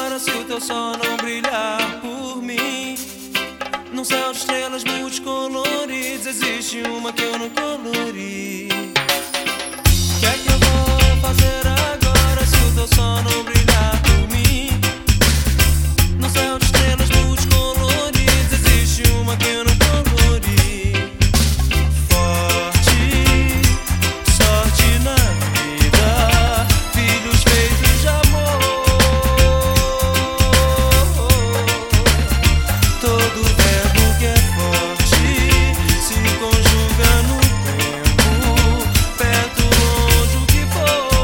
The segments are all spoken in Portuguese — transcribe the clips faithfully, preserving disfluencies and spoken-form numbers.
agora se o teu sol não brilhar por mim? Num céu de estrelas multicoloridas existe uma que eu não colori. O que é que eu vou fazer agora se o teu sol não brilhar por mim? Num céu de estrelas multicoloridas existe uma que eu não colori. Forte, sorte na vida, filhos feitos de amor. Todo verbo que é forte se conjuga no tempo, perto, longe, o que for.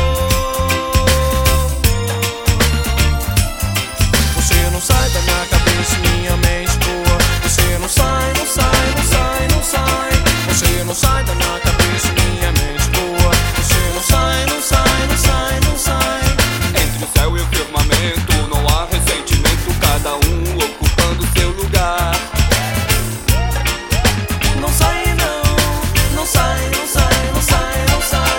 Você não sai da minha cabeça, minha mente boa. Você não sai, não sai, não sai, não sai. Você não sai da minha cabeça, minha mente boa. Você não sai, não sai, não sai, não sai. Entre o céu e o firmamento não há ressentimento, cada um ocupando seu lugar. Não sai não, não sai, não sai, não sai, não sai.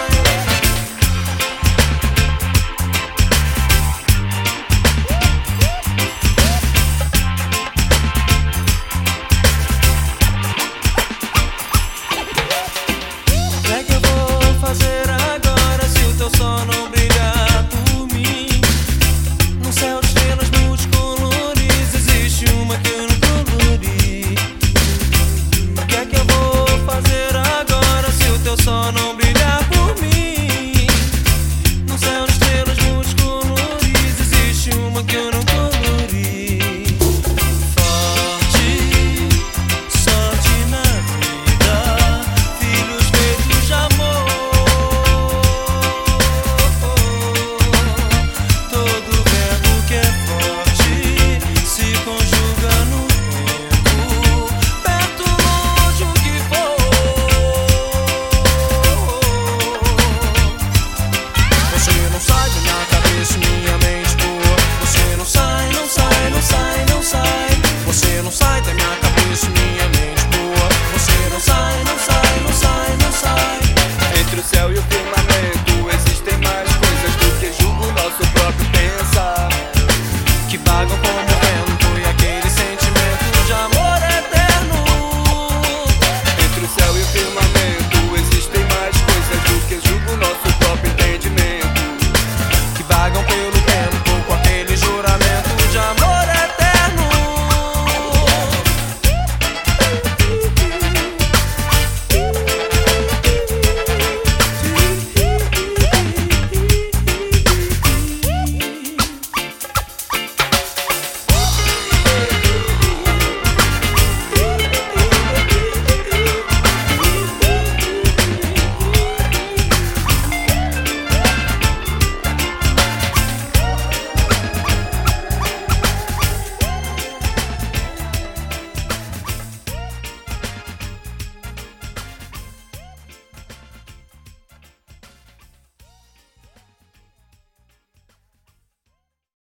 O que é que eu vou fazer agora se o teu sol não brilhar por mim? Num céu de estrelas multicoloridas existe uma que eu não colori. O que é que eu vou fazer agora se o teu sol não brilhar por mim? Num céu de estrelas multicoloridas existe uma que eu